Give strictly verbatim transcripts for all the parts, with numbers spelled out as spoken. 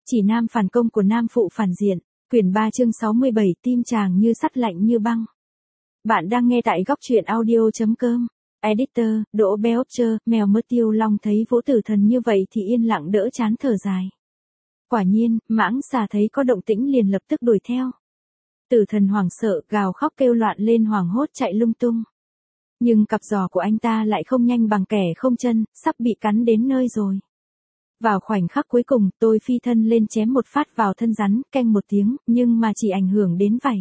Chỉ nam phản công của nam phụ phản diện, quyển ba chương sáu mươi bảy, tim chàng như sắt lạnh như băng. Bạn đang nghe tại góc truyện audio.com. Editor, Đỗ Belcher, mèo mơ Tiêu Long thấy Vũ Tử Thần như vậy thì yên lặng đỡ chán thở dài. Quả nhiên, mãng xà thấy có động tĩnh liền lập tức đuổi theo. Tử Thần hoảng sợ, gào khóc kêu loạn lên hoảng hốt chạy lung tung. Nhưng cặp giò của anh ta lại không nhanh bằng kẻ không chân, sắp bị cắn đến nơi rồi. Vào khoảnh khắc cuối cùng, tôi phi thân lên chém một phát vào thân rắn, canh một tiếng, nhưng mà chỉ ảnh hưởng đến vảy.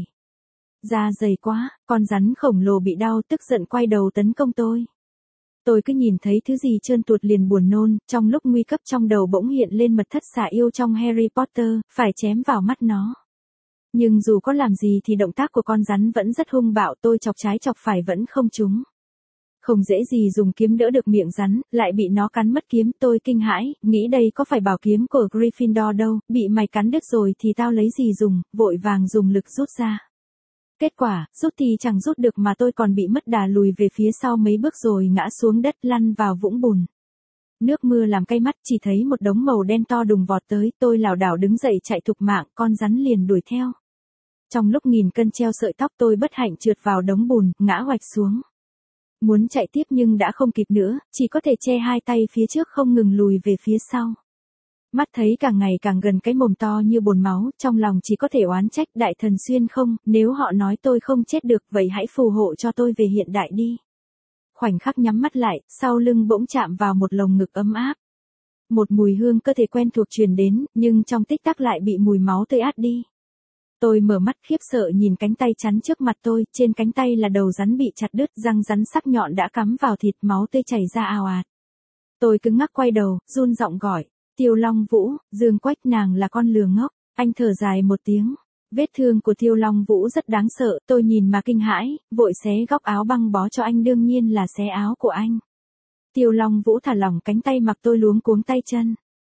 Da dày quá, con rắn khổng lồ bị đau tức giận quay đầu tấn công tôi. Tôi cứ nhìn thấy thứ gì trơn tuột liền buồn nôn, trong lúc nguy cấp trong đầu bỗng hiện lên mật thất xà yêu trong Harry Potter, phải chém vào mắt nó. Nhưng dù có làm gì thì động tác của con rắn vẫn rất hung bạo, tôi chọc trái chọc phải vẫn không trúng. Không dễ gì dùng kiếm đỡ được miệng rắn, lại bị nó cắn mất kiếm, tôi kinh hãi, nghĩ đây có phải bảo kiếm của Gryffindor đâu, bị mày cắn đứt rồi thì tao lấy gì dùng, vội vàng dùng lực rút ra. Kết quả, rút thì chẳng rút được mà tôi còn bị mất đà lùi về phía sau mấy bước rồi ngã xuống đất lăn vào vũng bùn. Nước mưa làm cay mắt, chỉ thấy một đống màu đen to đùng vọt tới, tôi lảo đảo đứng dậy chạy thục mạng, con rắn liền đuổi theo. Trong lúc nghìn cân treo sợi tóc tôi bất hạnh trượt vào đống bùn, ngã hoạch xuống. Muốn chạy tiếp nhưng đã không kịp nữa, chỉ có thể che hai tay phía trước không ngừng lùi về phía sau. Mắt thấy càng ngày càng gần cái mồm to như bồn máu, trong lòng chỉ có thể oán trách đại thần xuyên không, nếu họ nói tôi không chết được vậy hãy phù hộ cho tôi về hiện đại đi. Khoảnh khắc nhắm mắt lại, sau lưng bỗng chạm vào một lồng ngực ấm áp. Một mùi hương cơ thể quen thuộc truyền đến, nhưng trong tích tắc lại bị mùi máu tươi át đi. Tôi mở mắt khiếp sợ nhìn cánh tay chắn trước mặt tôi, trên cánh tay là đầu rắn bị chặt đứt, răng rắn sắc nhọn đã cắm vào thịt, máu tươi chảy ra ào ạt. Tôi cứng ngắc quay đầu, run giọng gọi, Tiêu Long Vũ, Dương Quách, nàng là con lừa ngốc. Anh thở dài một tiếng. Vết thương của Tiêu Long Vũ rất đáng sợ, tôi nhìn mà kinh hãi, vội xé góc áo băng bó cho anh, đương nhiên là xé áo của anh. Tiêu Long Vũ thả lỏng cánh tay mặc tôi luống cuống tay chân.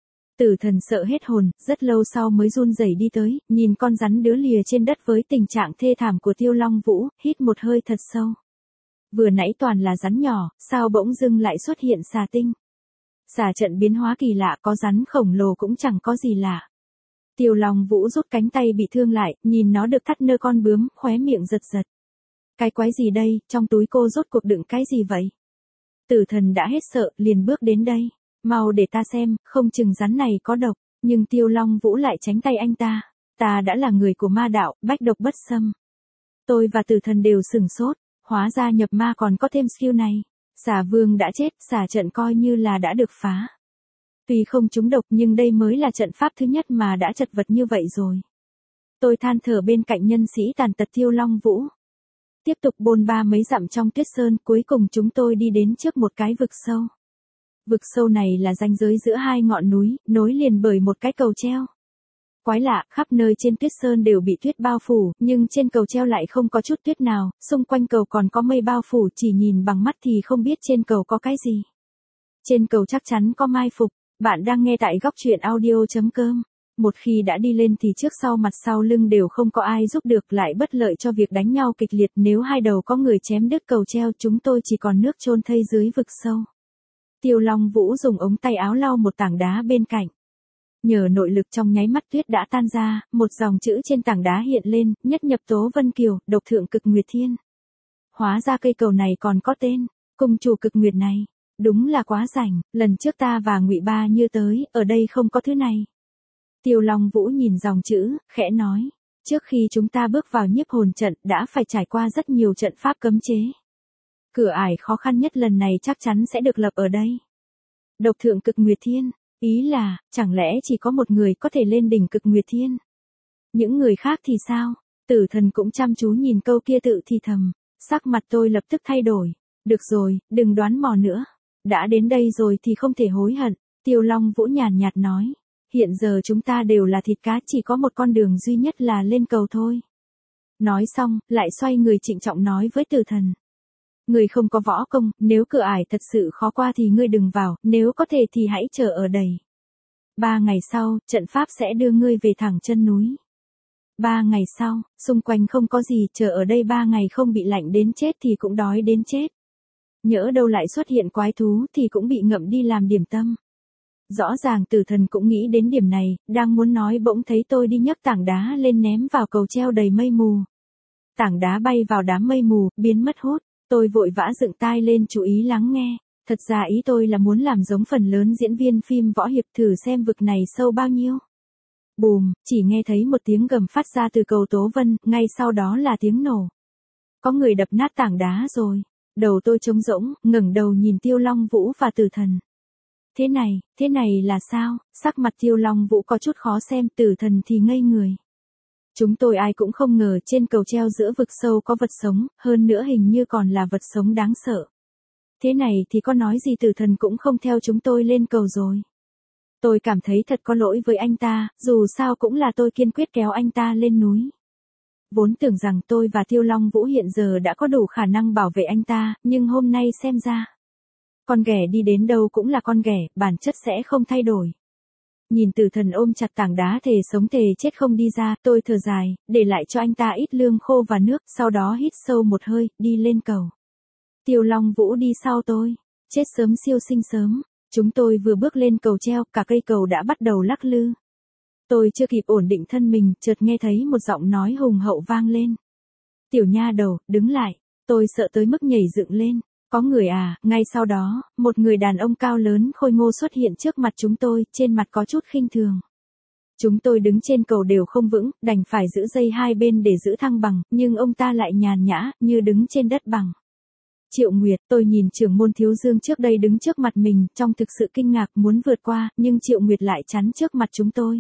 Tử Thần sợ hết hồn, rất lâu sau mới run rẩy đi tới, nhìn con rắn đứa lìa trên đất với tình trạng thê thảm của Tiêu Long Vũ, hít một hơi thật sâu. Vừa nãy toàn là rắn nhỏ, sao bỗng dưng lại xuất hiện xà tinh. Xà trận biến hóa kỳ lạ, có rắn khổng lồ cũng chẳng có gì lạ. Tiêu Long Vũ rút cánh tay bị thương lại, nhìn nó được thắt nơ con bướm, khóe miệng giật giật. Cái quái gì đây, trong túi cô rốt cuộc đựng cái gì vậy? Tử Thần đã hết sợ, liền bước đến đây. Mau để ta xem, không chừng rắn này có độc, nhưng Tiêu Long Vũ lại tránh tay anh ta. Ta đã là người của ma đạo, bách độc bất xâm. Tôi và Tử Thần đều sửng sốt, hóa ra nhập ma còn có thêm skill này. Xà vương đã chết, xà trận coi như là đã được phá. Tuy không trúng độc nhưng đây mới là trận pháp thứ nhất mà đã chật vật như vậy rồi. Tôi than thở bên cạnh nhân sĩ tàn tật Tiêu Long Vũ. Tiếp tục bôn ba mấy dặm trong tuyết sơn, cuối cùng chúng tôi đi đến trước một cái vực sâu. Vực sâu này là ranh giới giữa hai ngọn núi, nối liền bởi một cái cầu treo. Quái lạ, khắp nơi trên tuyết sơn đều bị tuyết bao phủ, nhưng trên cầu treo lại không có chút tuyết nào, xung quanh cầu còn có mây bao phủ, chỉ nhìn bằng mắt thì không biết trên cầu có cái gì. Trên cầu chắc chắn có mai phục. Bạn đang nghe tại góc truyện audio.com. Một khi đã đi lên thì trước sau mặt sau lưng đều không có ai giúp được, lại bất lợi cho việc đánh nhau kịch liệt, nếu hai đầu có người chém đứt cầu treo chúng tôi chỉ còn nước chôn thây dưới vực sâu. Tiêu Long Vũ dùng ống tay áo lau một tảng đá bên cạnh. Nhờ nội lực trong nháy mắt tuyết đã tan ra, một dòng chữ trên tảng đá hiện lên, nhất nhập Tố Vân Kiều, độc thượng cực nguyệt thiên. Hóa ra cây cầu này còn có tên, cung chủ cực nguyệt này. Đúng là quá rảnh, lần trước ta và Ngụy Ba Như tới, ở đây không có thứ này. Tiêu Long Vũ nhìn dòng chữ, khẽ nói, trước khi chúng ta bước vào nhiếp hồn trận đã phải trải qua rất nhiều trận pháp cấm chế. Cửa ải khó khăn nhất lần này chắc chắn sẽ được lập ở đây. Độc thượng cực nguyệt thiên, ý là, chẳng lẽ chỉ có một người có thể lên đỉnh cực nguyệt thiên? Những người khác thì sao? Tử Thần cũng chăm chú nhìn câu kia tự thì thầm, sắc mặt tôi lập tức thay đổi. Được rồi, đừng đoán mò nữa. Đã đến đây rồi thì không thể hối hận. Tiêu Long Vũ nhàn nhạt nói. Hiện giờ chúng ta đều là thịt cá, chỉ có một con đường duy nhất là lên cầu thôi. Nói xong, lại xoay người trịnh trọng nói với Tử Thần. Người không có võ công, nếu cửa ải thật sự khó qua thì ngươi đừng vào, nếu có thể thì hãy chờ ở đây. Ba ngày sau, trận pháp sẽ đưa ngươi về thẳng chân núi. Ba ngày sau, xung quanh không có gì, chờ ở đây ba ngày không bị lạnh đến chết thì cũng đói đến chết. Nhỡ đâu lại xuất hiện quái thú thì cũng bị ngậm đi làm điểm tâm. Rõ ràng Tử Thần cũng nghĩ đến điểm này, đang muốn nói bỗng thấy tôi đi nhấc tảng đá lên ném vào cầu treo đầy mây mù. Tảng đá bay vào đám mây mù, biến mất hút. Tôi vội vã dựng tai lên chú ý lắng nghe. Thật ra ý tôi là muốn làm giống phần lớn diễn viên phim võ hiệp, thử xem vực này sâu bao nhiêu. Bùm, chỉ nghe thấy một tiếng gầm phát ra từ cầu Tố Vân, ngay sau đó là tiếng nổ. Có người đập nát tảng đá rồi. Đầu tôi trống rỗng, ngẩng đầu nhìn Tiêu Long Vũ và Tử Thần. Thế này, thế này là sao? Sắc mặt Tiêu Long Vũ có chút khó xem, Tử Thần thì ngây người. Chúng tôi ai cũng không ngờ trên cầu treo giữa vực sâu có vật sống, hơn nữa hình như còn là vật sống đáng sợ. Thế này thì có nói gì Tử Thần cũng không theo chúng tôi lên cầu rồi. Tôi cảm thấy thật có lỗi với anh ta, dù sao cũng là tôi kiên quyết kéo anh ta lên núi. Vốn tưởng rằng tôi và Tiêu Long Vũ hiện giờ đã có đủ khả năng bảo vệ anh ta, nhưng hôm nay xem ra. Con ghẻ đi đến đâu cũng là con ghẻ, bản chất sẽ không thay đổi. Nhìn Tử Thần ôm chặt tảng đá thề sống thề chết không đi ra, tôi thở dài, để lại cho anh ta ít lương khô và nước, sau đó hít sâu một hơi, đi lên cầu. Tiêu Long Vũ đi sau tôi, chết sớm siêu sinh sớm, chúng tôi vừa bước lên cầu treo, cả cây cầu đã bắt đầu lắc lư. Tôi chưa kịp ổn định thân mình, chợt nghe thấy một giọng nói hùng hậu vang lên. Tiểu nha đầu, đứng lại, tôi sợ tới mức nhảy dựng lên. Có người à, ngay sau đó, một người đàn ông cao lớn khôi ngô xuất hiện trước mặt chúng tôi, trên mặt có chút khinh thường. Chúng tôi đứng trên cầu đều không vững, đành phải giữ dây hai bên để giữ thăng bằng, nhưng ông ta lại nhàn nhã, như đứng trên đất bằng. Triệu Nguyệt, tôi nhìn trưởng môn Thiếu Dương trước đây đứng trước mặt mình, trong thực sự kinh ngạc muốn vượt qua, nhưng Triệu Nguyệt lại chắn trước mặt chúng tôi.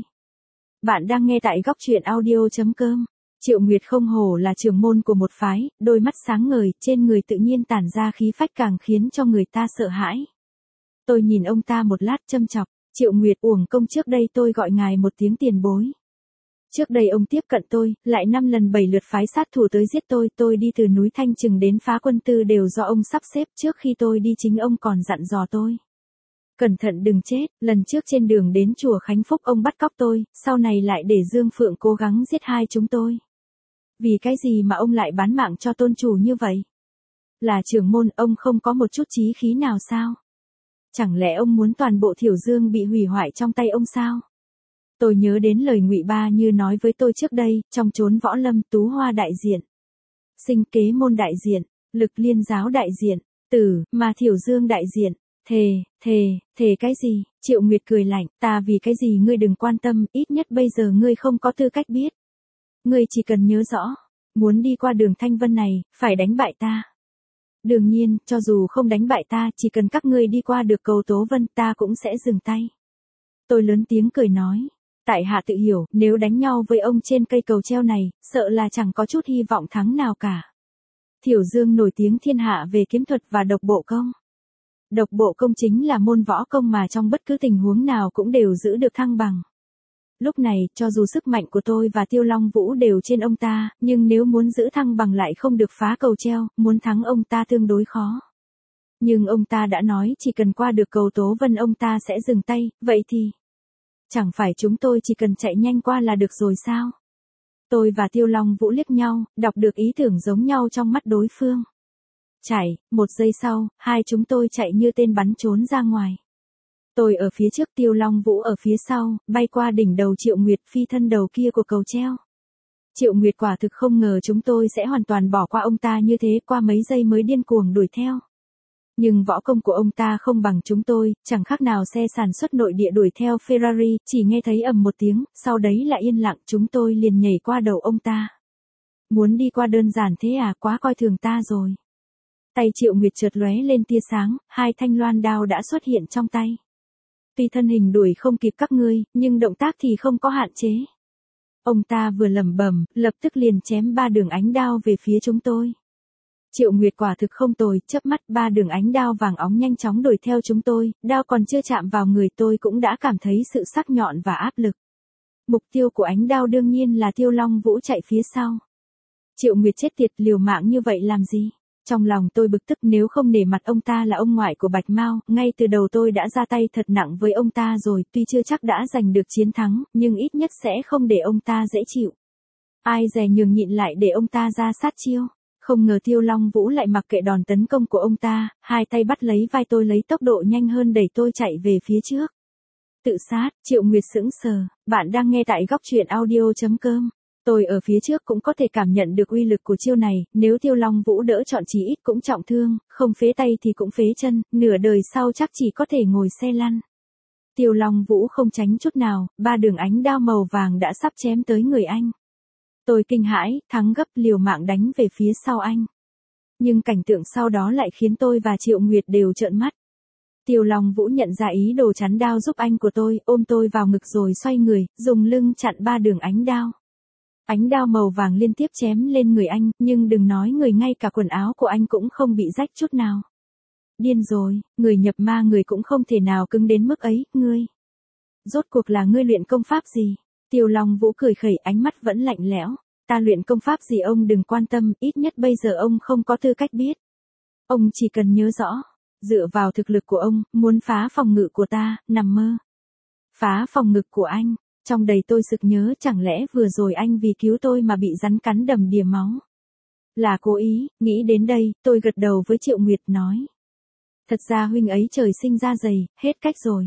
Bạn đang nghe tại góc truyện audio chấm com. Triệu Nguyệt không hổ là trưởng môn của một phái, đôi mắt sáng ngời, trên người tự nhiên tản ra khí phách càng khiến cho người ta sợ hãi. Tôi nhìn ông ta một lát châm chọc, Triệu Nguyệt uổng công trước đây tôi gọi ngài một tiếng tiền bối. Trước đây ông tiếp cận tôi, lại năm lần bảy lượt phái sát thủ tới giết tôi, tôi đi từ núi Thanh Trừng đến Phá Quân Tư đều do ông sắp xếp, trước khi tôi đi chính ông còn dặn dò tôi. Cẩn thận đừng chết, lần trước trên đường đến chùa Khánh Phúc ông bắt cóc tôi, sau này lại để Dương Phượng cố gắng giết hai chúng tôi. Vì cái gì mà ông lại bán mạng cho tôn chủ như vậy? Là trưởng môn, ông không có một chút chí khí nào sao? Chẳng lẽ ông muốn toàn bộ Thiểu Dương bị hủy hoại trong tay ông sao? Tôi nhớ đến lời Ngụy Ba Như nói với tôi trước đây, trong chốn võ lâm, Tú Hoa đại diện, Sinh Kế môn đại diện, Lực Liên giáo đại diện, Tử, mà Thiểu Dương đại diện. Thề, thề, thề cái gì? Triệu Nguyệt cười lạnh, ta vì cái gì ngươi đừng quan tâm, ít nhất bây giờ ngươi không có tư cách biết. Ngươi chỉ cần nhớ rõ, muốn đi qua đường Thanh Vân này, phải đánh bại ta. Đương nhiên, cho dù không đánh bại ta, chỉ cần các ngươi đi qua được cầu Tố Vân, ta cũng sẽ dừng tay. Tôi lớn tiếng cười nói, tại hạ tự hiểu, nếu đánh nhau với ông trên cây cầu treo này, sợ là chẳng có chút hy vọng thắng nào cả. Thiểu Dương nổi tiếng thiên hạ về kiếm thuật và độc bộ công. Độc bộ công chính là môn võ công mà trong bất cứ tình huống nào cũng đều giữ được thăng bằng. Lúc này, cho dù sức mạnh của tôi và Tiêu Long Vũ đều trên ông ta, nhưng nếu muốn giữ thăng bằng lại không được phá cầu treo, muốn thắng ông ta tương đối khó. Nhưng ông ta đã nói chỉ cần qua được cầu Tố Vân ông ta sẽ dừng tay, vậy thì... Chẳng phải chúng tôi chỉ cần chạy nhanh qua là được rồi sao? Tôi và Tiêu Long Vũ liếc nhau, đọc được ý tưởng giống nhau trong mắt đối phương. Chạy, một giây sau, hai chúng tôi chạy như tên bắn trốn ra ngoài. Tôi ở phía trước, Tiêu Long Vũ ở phía sau, bay qua đỉnh đầu Triệu Nguyệt phi thân đầu kia của cầu treo. Triệu Nguyệt quả thực không ngờ chúng tôi sẽ hoàn toàn bỏ qua ông ta như thế, qua mấy giây mới điên cuồng đuổi theo. Nhưng võ công của ông ta không bằng chúng tôi, chẳng khác nào xe sản xuất nội địa đuổi theo Ferrari, chỉ nghe thấy ầm một tiếng, sau đấy là yên lặng, chúng tôi liền nhảy qua đầu ông ta. Muốn đi qua đơn giản thế à, quá coi thường ta rồi. Tay Triệu Nguyệt chợt lóe lên tia sáng, hai thanh loan đao đã xuất hiện trong tay. Tuy thân hình đuổi không kịp các ngươi, nhưng động tác thì không có hạn chế. Ông ta vừa lẩm bẩm, lập tức liền chém ba đường ánh đao về phía chúng tôi. Triệu Nguyệt quả thực không tồi, chớp mắt ba đường ánh đao vàng óng nhanh chóng đuổi theo chúng tôi, đao còn chưa chạm vào người tôi cũng đã cảm thấy sự sắc nhọn và áp lực. Mục tiêu của ánh đao đương nhiên là Tiêu Long Vũ chạy phía sau. Triệu Nguyệt chết tiệt, liều mạng như vậy làm gì? Trong lòng tôi bực tức, nếu không nể mặt ông ta là ông ngoại của Bạch Mao, ngay từ đầu tôi đã ra tay thật nặng với ông ta rồi, tuy chưa chắc đã giành được chiến thắng, nhưng ít nhất sẽ không để ông ta dễ chịu. Ai dè nhường nhịn lại để ông ta ra sát chiêu. Không ngờ Tiêu Long Vũ lại mặc kệ đòn tấn công của ông ta, hai tay bắt lấy vai tôi lấy tốc độ nhanh hơn đẩy tôi chạy về phía trước. Tự sát, Triệu Nguyệt sững sờ, bạn đang nghe tại góc truyện audio.com. Tôi ở phía trước cũng có thể cảm nhận được uy lực của chiêu này, nếu Tiêu Long Vũ đỡ chọn chí ít cũng trọng thương, không phế tay thì cũng phế chân, nửa đời sau chắc chỉ có thể ngồi xe lăn. Tiêu Long Vũ không tránh chút nào, ba đường ánh đao màu vàng đã sắp chém tới người anh. Tôi kinh hãi, thắng gấp liều mạng đánh về phía sau anh. Nhưng cảnh tượng sau đó lại khiến tôi và Triệu Nguyệt đều trợn mắt. Tiêu Long Vũ nhận ra ý đồ chắn đao giúp anh của tôi, ôm tôi vào ngực rồi xoay người, dùng lưng chặn ba đường ánh đao. Ánh đao màu vàng liên tiếp chém lên người anh, nhưng đừng nói người, ngay cả quần áo của anh cũng không bị rách chút nào. Điên rồi, người nhập ma người cũng không thể nào cứng đến mức ấy, ngươi. Rốt cuộc là ngươi luyện công pháp gì? Tiêu Long Vũ cười khẩy, ánh mắt vẫn lạnh lẽo. Ta luyện công pháp gì ông đừng quan tâm, ít nhất bây giờ ông không có tư cách biết. Ông chỉ cần nhớ rõ, dựa vào thực lực của ông, muốn phá phòng ngự của ta, nằm mơ. Phá phòng ngự của anh, trong đầy tôi sực nhớ chẳng lẽ vừa rồi anh vì cứu tôi mà bị rắn cắn đầm đìa máu. Là cố ý, nghĩ đến đây, tôi gật đầu với Triệu Nguyệt nói. Thật ra huynh ấy trời sinh ra dày, hết cách rồi.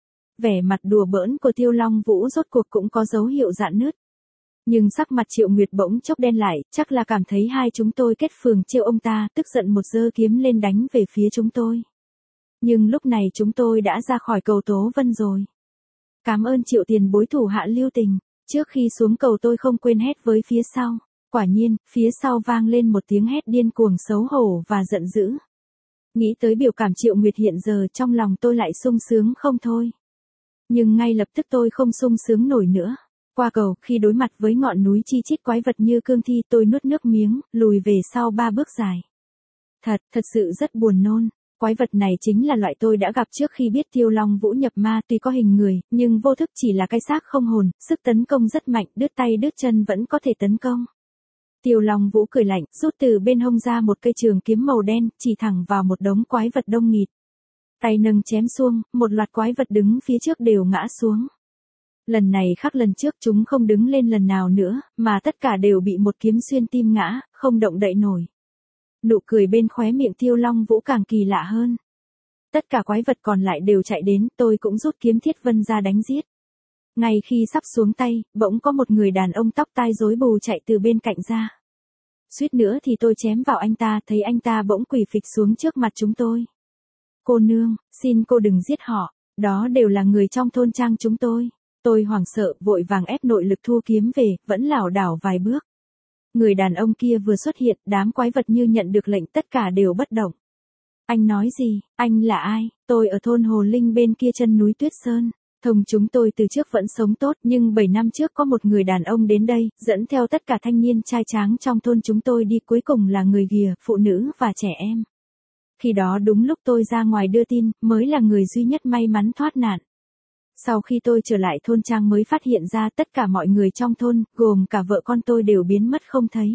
Vẻ mặt đùa bỡn của Tiêu Long Vũ rốt cuộc cũng có dấu hiệu rạn nứt. Nhưng sắc mặt Triệu Nguyệt bỗng chốc đen lại, chắc là cảm thấy hai chúng tôi kết phường trêu ông ta, tức giận một giơ kiếm lên đánh về phía chúng tôi. Nhưng lúc này chúng tôi đã ra khỏi cầu Tố Vân rồi. Cảm ơn Triệu tiền bối thủ hạ lưu tình, trước khi xuống cầu tôi không quên hét với phía sau. Quả nhiên, phía sau vang lên một tiếng hét điên cuồng xấu hổ và giận dữ. Nghĩ tới biểu cảm Triệu Nguyệt hiện giờ, trong lòng tôi lại sung sướng không thôi. Nhưng ngay lập tức tôi không sung sướng nổi nữa. Qua cầu, khi đối mặt với ngọn núi chi chít quái vật như cương thi, tôi nuốt nước miếng, lùi về sau ba bước dài. Thật, thật sự rất buồn nôn. Quái vật này chính là loại tôi đã gặp trước khi biết Tiêu Long Vũ nhập ma, tuy có hình người, nhưng vô thức chỉ là cái xác không hồn, sức tấn công rất mạnh, đứt tay đứt chân vẫn có thể tấn công. Tiêu Long Vũ cười lạnh, rút từ bên hông ra một cây trường kiếm màu đen, chỉ thẳng vào một đống quái vật đông nghịt. Tay nâng chém xuông, một loạt quái vật đứng phía trước đều ngã xuống. Lần này khác lần trước chúng không đứng lên lần nào nữa, mà tất cả đều bị một kiếm xuyên tim ngã, không động đậy nổi. Nụ cười bên khóe miệng Tiêu Long Vũ càng kỳ lạ hơn. Tất cả quái vật còn lại đều chạy đến, tôi cũng rút kiếm Thiết Vân ra đánh giết. Ngay khi sắp xuống tay, bỗng có một người đàn ông tóc tai rối bù chạy từ bên cạnh ra. Suýt nữa thì tôi chém vào anh ta, thấy anh ta bỗng quỳ phịch xuống trước mặt chúng tôi. Cô nương, xin cô đừng giết họ, đó đều là người trong thôn trang chúng tôi. Tôi hoảng sợ, vội vàng ép nội lực thu kiếm về, vẫn lảo đảo vài bước. Người đàn ông kia vừa xuất hiện, đám quái vật như nhận được lệnh tất cả đều bất động. Anh nói gì, anh là ai? Tôi ở thôn Hồ Linh bên kia chân núi Tuyết Sơn. Thông chúng tôi từ trước vẫn sống tốt, nhưng bảy năm trước có một người đàn ông đến đây, dẫn theo tất cả thanh niên trai tráng trong thôn chúng tôi đi, cuối cùng là người ghìa, phụ nữ và trẻ em. Khi đó đúng lúc tôi ra ngoài đưa tin, mới là người duy nhất may mắn thoát nạn. Sau khi tôi trở lại thôn trang mới phát hiện ra tất cả mọi người trong thôn, gồm cả vợ con tôi đều biến mất không thấy.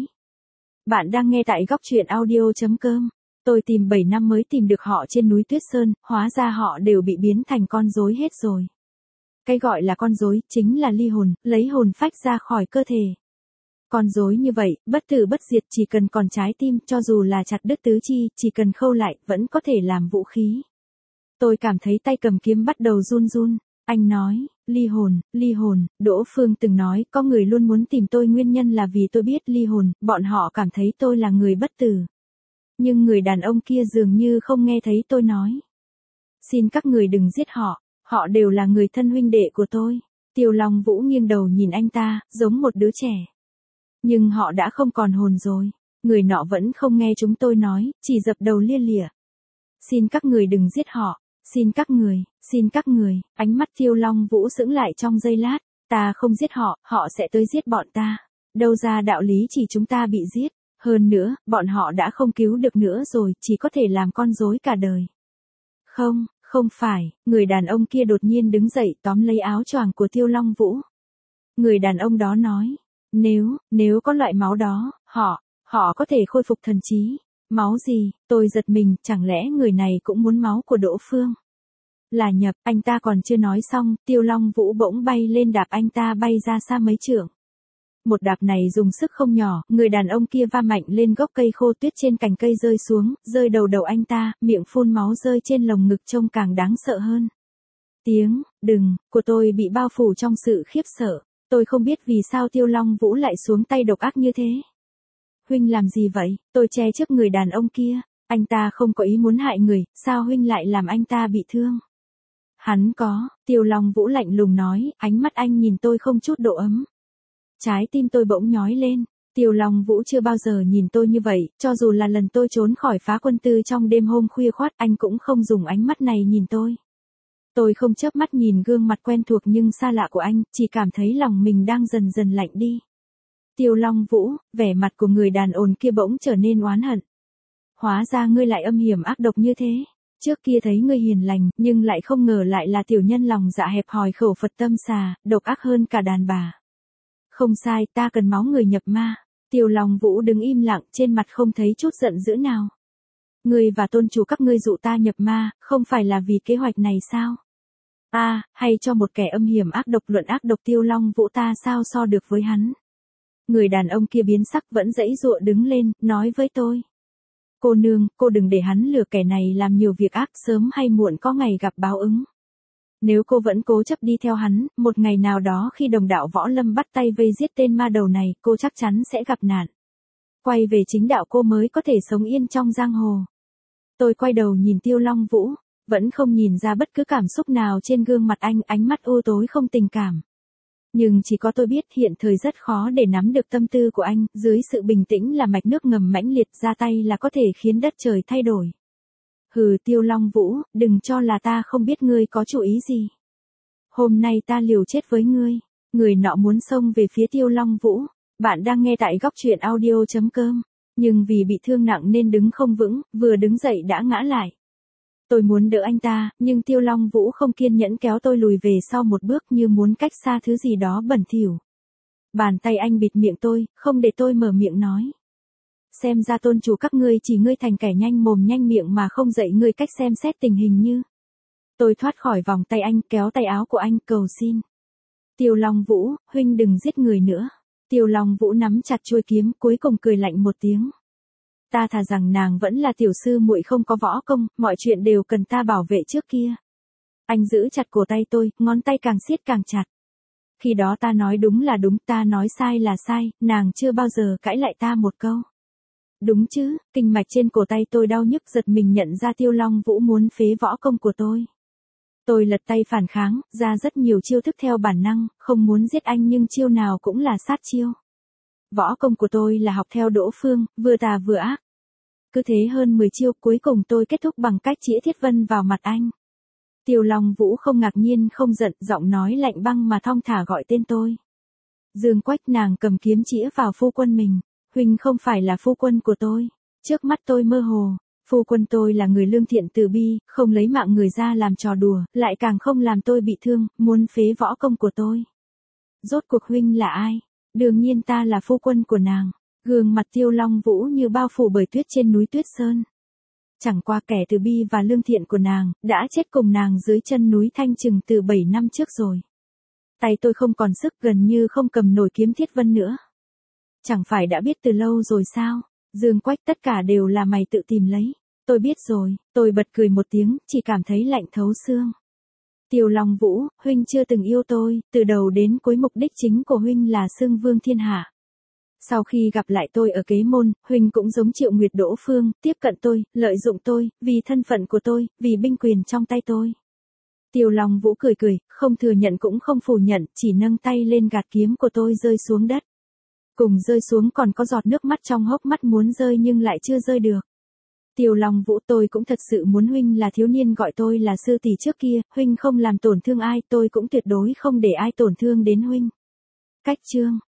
Bạn đang nghe tại góc truyện audio.com. Tôi tìm bảy năm mới tìm được họ trên núi Tuyết Sơn, hóa ra họ đều bị biến thành con rối hết rồi. Cái gọi là con rối, chính là ly hồn, lấy hồn phách ra khỏi cơ thể. Con rối như vậy, bất tử bất diệt, chỉ cần còn trái tim, cho dù là chặt đứt tứ chi, chỉ cần khâu lại, vẫn có thể làm vũ khí. Tôi cảm thấy tay cầm kiếm bắt đầu run run. Anh nói, ly hồn, ly hồn, Đỗ Phương từng nói, có người luôn muốn tìm tôi, nguyên nhân là vì tôi biết ly hồn, bọn họ cảm thấy tôi là người bất tử. Nhưng người đàn ông kia dường như không nghe thấy tôi nói. Xin các người đừng giết họ, họ đều là người thân huynh đệ của tôi. Tiêu Long Vũ nghiêng đầu nhìn anh ta, giống một đứa trẻ. Nhưng họ đã không còn hồn rồi. Người nọ vẫn không nghe chúng tôi nói, chỉ dập đầu lia lịa. Xin các người đừng giết họ. Xin các người, xin các người, ánh mắt Tiêu Long Vũ sững lại trong giây lát, ta không giết họ, họ sẽ tới giết bọn ta. Đâu ra đạo lý chỉ chúng ta bị giết, hơn nữa, bọn họ đã không cứu được nữa rồi, chỉ có thể làm con rối cả đời. Không, không phải, người đàn ông kia đột nhiên đứng dậy tóm lấy áo choàng của Tiêu Long Vũ. Người đàn ông đó nói, nếu, nếu có loại máu đó, họ, họ có thể khôi phục thần trí. Máu gì, tôi giật mình, chẳng lẽ người này cũng muốn máu của Đỗ Phương? Là nhập, anh ta còn chưa nói xong, Tiêu Long Vũ bỗng bay lên đạp anh ta bay ra xa mấy trượng. Một đạp này dùng sức không nhỏ, người đàn ông kia va mạnh lên gốc cây khô, tuyết trên cành cây rơi xuống, rơi đầu đầu anh ta, miệng phun máu rơi trên lồng ngực trông càng đáng sợ hơn. Tiếng, Đừng, của tôi bị bao phủ trong sự khiếp sợ. Tôi không biết vì sao Tiêu Long Vũ lại xuống tay độc ác như thế. Huynh làm gì vậy? Tôi che trước người đàn ông kia. Anh ta không có ý muốn hại người, sao huynh lại làm anh ta bị thương? Hắn có, Tiêu Long Vũ lạnh lùng nói, ánh mắt anh nhìn tôi không chút độ ấm. Trái tim tôi bỗng nhói lên. Tiêu Long Vũ chưa bao giờ nhìn tôi như vậy, cho dù là lần tôi trốn khỏi phá quân tư trong đêm hôm khuya khoắt, anh cũng không dùng ánh mắt này nhìn tôi. Tôi không chớp mắt nhìn gương mặt quen thuộc nhưng xa lạ của anh, chỉ cảm thấy lòng mình đang dần dần lạnh đi. Tiêu Long Vũ, vẻ mặt của người đàn ồn kia bỗng trở nên oán hận. Hóa ra ngươi lại âm hiểm ác độc như thế. Trước kia thấy ngươi hiền lành, nhưng lại không ngờ lại là tiểu nhân lòng dạ hẹp hòi khẩu Phật tâm xà, độc ác hơn cả đàn bà. Không sai, ta cần máu người nhập ma. Tiêu Long Vũ đứng im lặng, trên mặt không thấy chút giận dữ nào. Ngươi và tôn chủ các ngươi dụ ta nhập ma, không phải là vì kế hoạch này sao? A, à, hay cho một kẻ âm hiểm ác độc luận ác độc Tiêu Long Vũ ta sao so được với hắn? Người đàn ông kia biến sắc vẫn dãy dụa đứng lên, nói với tôi. Cô nương, cô đừng để hắn lừa, kẻ này làm nhiều việc ác, sớm hay muộn có ngày gặp báo ứng. Nếu cô vẫn cố chấp đi theo hắn, một ngày nào đó khi đồng đạo võ lâm bắt tay vây giết tên ma đầu này, cô chắc chắn sẽ gặp nạn. Quay về chính đạo cô mới có thể sống yên trong giang hồ. Tôi quay đầu nhìn Tiêu Long Vũ, vẫn không nhìn ra bất cứ cảm xúc nào trên gương mặt anh, ánh mắt u tối không tình cảm. Nhưng chỉ có tôi biết hiện thời rất khó để nắm được tâm tư của anh, dưới sự bình tĩnh là mạch nước ngầm mãnh liệt, ra tay là có thể khiến đất trời thay đổi. Hừ, Tiêu Long Vũ, đừng cho là ta không biết ngươi có chủ ý gì. Hôm nay ta liều chết với ngươi. Người nọ muốn xông về phía Tiêu Long Vũ. Bạn đang nghe tại góc truyện audio chấm com. Nhưng vì bị thương nặng nên đứng không vững, vừa đứng dậy đã ngã lại. Tôi muốn đỡ anh ta, nhưng Tiêu Long Vũ không kiên nhẫn kéo tôi lùi về sau một bước như muốn cách xa thứ gì đó bẩn thỉu. Bàn tay anh bịt miệng tôi, không để tôi mở miệng nói. Xem ra tôn chủ các ngươi chỉ ngươi thành kẻ nhanh mồm nhanh miệng mà không dạy ngươi cách xem xét tình hình như. Tôi thoát khỏi vòng tay anh, kéo tay áo của anh, cầu xin. Tiêu Long Vũ, huynh đừng giết người nữa. Tiêu Long Vũ nắm chặt chuôi kiếm, cuối cùng cười lạnh một tiếng. Ta thà rằng nàng vẫn là tiểu sư muội không có võ công, mọi chuyện đều cần ta bảo vệ trước kia. Anh giữ chặt cổ tay tôi, ngón tay càng siết càng chặt. Khi đó ta nói đúng là đúng, ta nói sai là sai, nàng chưa bao giờ cãi lại ta một câu. Đúng chứ, kinh mạch trên cổ tay tôi đau nhức, giật mình nhận ra Tiêu Long Vũ muốn phế võ công của tôi. Tôi lật tay phản kháng, ra rất nhiều chiêu thức theo bản năng, không muốn giết anh nhưng chiêu nào cũng là sát chiêu. Võ công của tôi là học theo Đỗ Phương, vừa tà vừa ác. Cứ thế hơn mười chiêu, cuối cùng tôi kết thúc bằng cách chĩa thiết vân vào mặt anh. Tiêu Long Vũ không ngạc nhiên không giận, giọng nói lạnh băng mà thong thả gọi tên tôi. Dương Quách, nàng cầm kiếm chĩa vào phu quân mình. Huynh không phải là phu quân của tôi. Trước mắt tôi mơ hồ. Phu quân tôi là người lương thiện từ bi, không lấy mạng người ra làm trò đùa, lại càng không làm tôi bị thương, muốn phế võ công của tôi. Rốt cuộc huynh là ai? Đương nhiên ta là phu quân của nàng. Gương mặt Tiêu Long Vũ như bao phủ bởi tuyết trên núi Tuyết Sơn. Chẳng qua kẻ từ bi và lương thiện của nàng, đã chết cùng nàng dưới chân núi Thanh Trừng từ bảy năm trước rồi. Tay tôi không còn sức, gần như không cầm nổi kiếm thiết vân nữa. Chẳng phải đã biết từ lâu rồi sao? Dương Quách, tất cả đều là mày tự tìm lấy. Tôi biết rồi, tôi bật cười một tiếng, chỉ cảm thấy lạnh thấu xương. Tiêu Long Vũ, huynh chưa từng yêu tôi, từ đầu đến cuối mục đích chính của huynh là xưng vương thiên hạ. Sau khi gặp lại tôi ở Kế Môn, huynh cũng giống Triệu Nguyệt Đỗ Phương, tiếp cận tôi, lợi dụng tôi, vì thân phận của tôi, vì binh quyền trong tay tôi. Tiêu Long Vũ cười cười, không thừa nhận cũng không phủ nhận, chỉ nâng tay lên gạt kiếm của tôi rơi xuống đất. Cùng rơi xuống còn có giọt nước mắt trong hốc mắt muốn rơi nhưng lại chưa rơi được. Tiêu Long Vũ, tôi cũng thật sự muốn huynh là thiếu niên gọi tôi là sư tỷ trước kia, huynh không làm tổn thương ai, tôi cũng tuyệt đối không để ai tổn thương đến huynh. Cách chương